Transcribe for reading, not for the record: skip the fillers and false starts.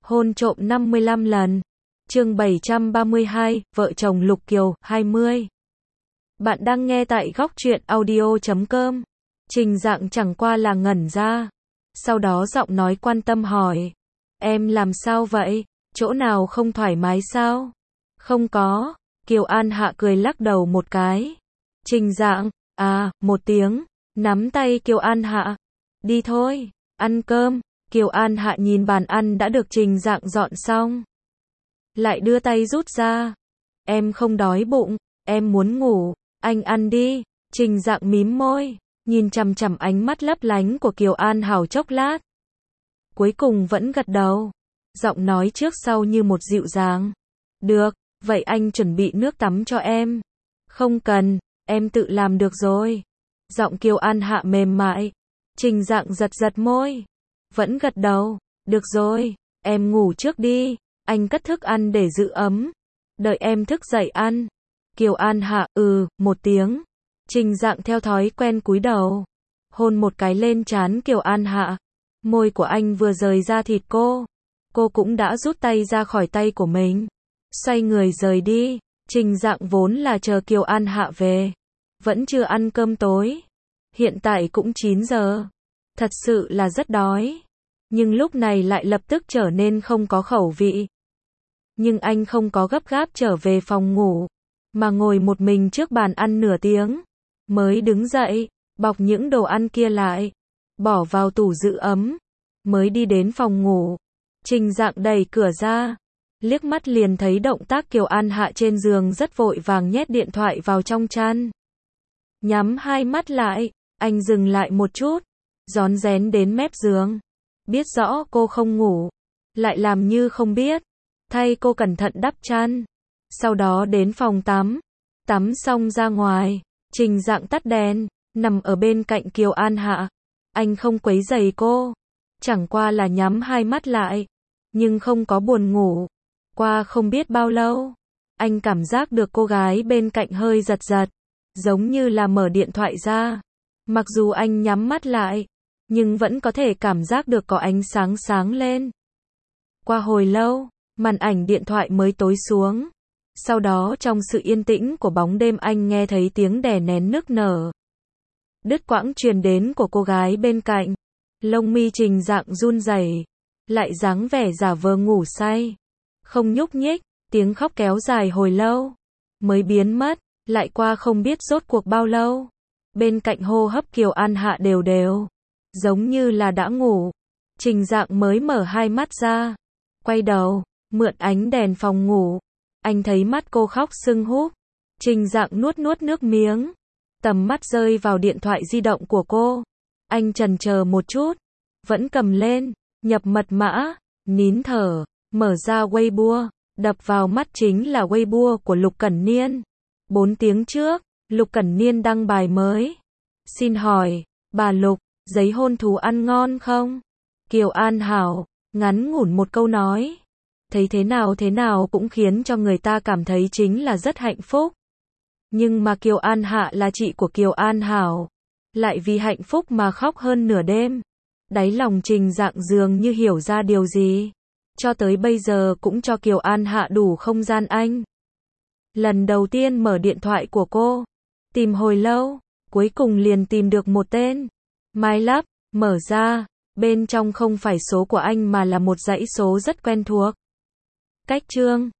Hôn trộm 55 lần. Chương 732, vợ chồng Lục Kiều, 20. Bạn đang nghe tại góc truyện audio.com. Trình Dạng chẳng qua là ngẩn ra. Sau đó giọng nói quan tâm hỏi. Em làm sao vậy? Chỗ nào không thoải mái sao? Không có. Kiều An Hạ cười lắc đầu một cái. Trình Dạng, một tiếng, nắm tay Kiều An Hạ. Đi thôi, ăn cơm. Kiều An Hạ nhìn bàn ăn đã được Trình Dạng dọn xong. Lại đưa tay rút ra. Em không đói bụng, em muốn ngủ, anh ăn đi. Trình Dạng mím môi, nhìn chằm chằm ánh mắt lấp lánh của Kiều An Hảo chốc lát. Cuối cùng vẫn gật đầu. Giọng nói trước sau như một dịu dàng. Được, vậy anh chuẩn bị nước tắm cho em. Không cần, em tự làm được rồi. Giọng Kiều An Hạ mềm mại. Trình Dạng giật giật môi. Vẫn gật đầu. Được rồi, em ngủ trước đi. Anh cất thức ăn để giữ ấm. Đợi em thức dậy ăn. Kiều An Hạ, một tiếng. Trình Dạng theo thói quen cúi đầu. Hôn một cái lên trán Kiều An Hạ. Môi của anh vừa rời ra thịt cô. Cô cũng đã rút tay ra khỏi tay của mình. Xoay người rời đi. Trình Dạng vốn là chờ Kiều An Hạ về. Vẫn chưa ăn cơm tối. Hiện tại cũng 9 giờ. Thật sự là rất đói. Nhưng lúc này lại lập tức trở nên không có khẩu vị. Nhưng anh không có gấp gáp trở về phòng ngủ. Mà ngồi một mình trước bàn ăn nửa tiếng. Mới đứng dậy, bọc những đồ ăn kia lại. Bỏ vào tủ giữ ấm. Mới đi đến phòng ngủ. Trình Dạng đẩy cửa ra. Liếc mắt liền thấy động tác Kiều An Hạ trên giường rất vội vàng nhét điện thoại vào trong chăn. Nhắm hai mắt lại, anh dừng lại một chút. Rón rén đến mép giường. Biết rõ cô không ngủ. Lại làm như không biết. Thay cô cẩn thận đắp chăn. Sau đó đến phòng tắm. Tắm xong ra ngoài. Trình Dạng tắt đèn. Nằm ở bên cạnh Kiều An Hạ. Anh không quấy rầy cô. Chẳng qua là nhắm hai mắt lại. Nhưng không có buồn ngủ. Qua không biết bao lâu. Anh cảm giác được cô gái bên cạnh hơi giật giật. Giống như là mở điện thoại ra. Mặc dù anh nhắm mắt lại. Nhưng vẫn có thể cảm giác được có ánh sáng sáng lên. Qua hồi lâu, màn ảnh điện thoại mới tối xuống. Sau đó trong sự yên tĩnh của bóng đêm anh nghe thấy tiếng đè nén nức nở. Đứt quãng truyền đến của cô gái bên cạnh. Lông mi Trình Dạng run rẩy, lại dáng vẻ giả vờ ngủ say. Không nhúc nhích, tiếng khóc kéo dài hồi lâu. Mới biến mất, lại qua không biết rốt cuộc bao lâu. Bên cạnh hô hấp Kiều An Hạ đều đều. Giống như là đã ngủ. Trình Dạng mới mở hai mắt ra. Quay đầu, mượn ánh đèn phòng ngủ. Anh thấy mắt cô khóc sưng húp. Trình Dạng nuốt nuốt nước miếng. Tầm mắt rơi vào điện thoại di động của cô. Anh chần chờ một chút. Vẫn cầm lên, nhập mật mã, nín thở, mở ra Weibo. Đập vào mắt chính là Weibo của Lục Cẩn Niên. 4 tiếng trước, Lục Cẩn Niên đăng bài mới. Xin hỏi, bà Lục, giấy hôn thú ăn ngon không? Kiều An Hảo, ngắn ngủn một câu nói. Thấy thế nào cũng khiến cho người ta cảm thấy chính là rất hạnh phúc. Nhưng mà Kiều An Hạ là chị của Kiều An Hảo. Lại vì hạnh phúc mà khóc hơn nửa đêm. Đáy lòng Trình Dạng dường như hiểu ra điều gì. Cho tới bây giờ cũng cho Kiều An Hạ đủ không gian anh. Lần đầu tiên mở điện thoại của cô. Tìm hồi lâu. Cuối cùng liền tìm được một tên. My Love, mở ra. Bên trong không phải số của anh mà là một dãy số rất quen thuộc. Cách chương